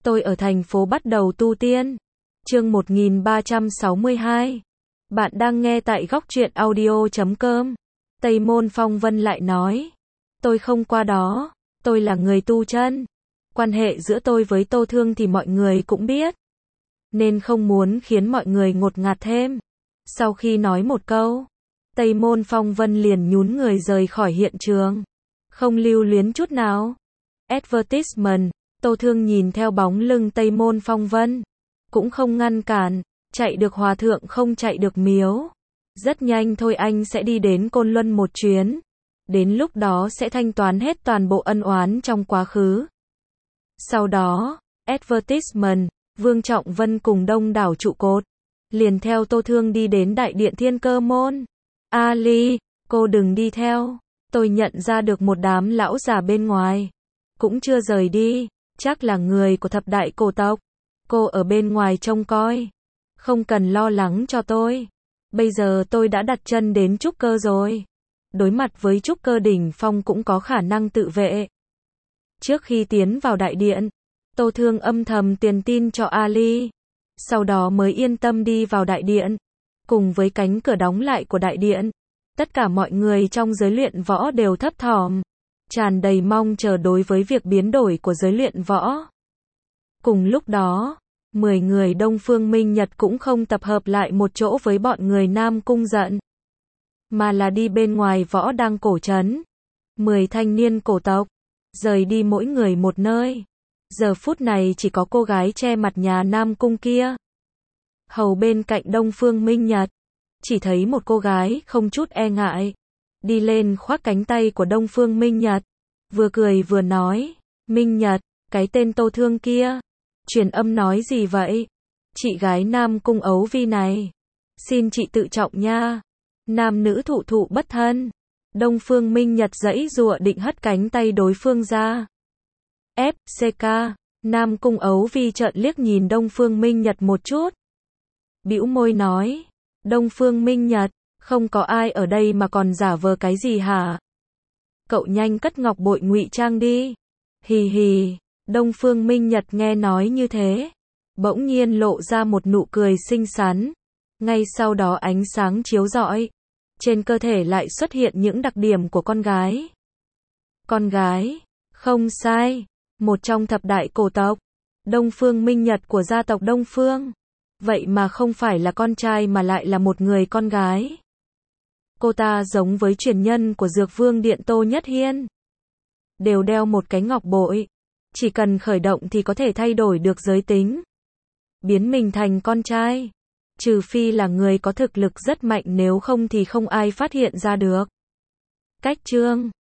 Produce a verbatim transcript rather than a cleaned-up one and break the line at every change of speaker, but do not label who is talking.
Tôi ở thành phố bắt đầu tu tiên. Chương một nghìn ba trăm sáu mươi hai. Bạn đang nghe tại góc truyện audio chấm com. Tây Môn Phong Vân lại nói. Tôi không qua đó. Tôi là người tu chân. Quan hệ giữa tôi với Tô Thương thì mọi người cũng biết. Nên không muốn khiến mọi người ngột ngạt thêm. Sau khi nói một câu, Tây Môn Phong Vân liền nhún người rời khỏi hiện trường. Không lưu luyến chút nào. Advertisement. Tô Thương nhìn theo bóng lưng Tây Môn Phong Vân. Cũng không ngăn cản. Chạy được hòa thượng không chạy được miếu. Rất nhanh thôi anh sẽ đi đến Côn Luân một chuyến. Đến lúc đó sẽ thanh toán hết toàn bộ ân oán trong quá khứ. Sau đó, advertisement, Vương Trọng Vân cùng đông đảo trụ cột. Liền theo Tô Thương đi đến Đại Điện Thiên Cơ Môn. Ali, cô đừng đi theo. Tôi nhận ra được một đám lão già bên ngoài. Cũng chưa rời đi. Chắc là người của thập đại cổ tộc. Cô ở bên ngoài trông coi. Không cần lo lắng cho tôi. Bây giờ tôi đã đặt chân đến trúc cơ rồi. Đối mặt với trúc cơ đỉnh phong cũng có khả năng tự vệ. Trước khi tiến vào đại điện, Tô Thương âm thầm truyền tin cho Ali. Sau đó mới yên tâm đi vào đại điện. Cùng với cánh cửa đóng lại của đại điện, tất cả mọi người trong giới luyện võ đều thấp thỏm, tràn đầy mong chờ đối với việc biến đổi của giới luyện võ. Cùng lúc đó, mười người Đông Phương Minh Nhật cũng không tập hợp lại một chỗ với bọn người Nam Cung Giận, mà là đi bên ngoài võ đang cổ trấn. Mười thanh niên cổ tộc, rời đi mỗi người một nơi. Giờ phút này chỉ có cô gái che mặt nhà Nam Cung kia. Hầu bên cạnh Đông Phương Minh Nhật, chỉ thấy một cô gái không chút e ngại. Đi lên khoác cánh tay của Đông Phương Minh Nhật. Vừa cười vừa nói, Minh Nhật, cái tên Tô Thương kia. Truyền âm nói gì vậy? Chị gái Nam Cung Ấu Vi này. Xin chị tự trọng nha. Nam nữ thụ thụ bất thân. Đông Phương Minh Nhật giãy giụa định hất cánh tay đối phương ra. ép xê ca, Nam Cung Ấu Vi trợn liếc nhìn Đông Phương Minh Nhật một chút. Bĩu môi nói, Đông Phương Minh Nhật, không có ai ở đây mà còn giả vờ cái gì hả? Cậu nhanh cất ngọc bội ngụy trang đi. Hì hì, Đông Phương Minh Nhật nghe nói như thế, bỗng nhiên lộ ra một nụ cười xinh xắn. Ngay sau đó ánh sáng chiếu rọi, trên cơ thể lại xuất hiện những đặc điểm của con gái. Con gái, không sai, một trong thập đại cổ tộc, Đông Phương Minh Nhật của gia tộc Đông Phương. Vậy mà không phải là con trai mà lại là một người con gái. Cô ta giống với truyền nhân của Dược Vương Điện Tô Nhất Hiên. Đều đeo một cái ngọc bội. Chỉ cần khởi động thì có thể thay đổi được giới tính. Biến mình thành con trai. Trừ phi là người có thực lực rất mạnh, nếu không thì không ai phát hiện ra được. Cách chương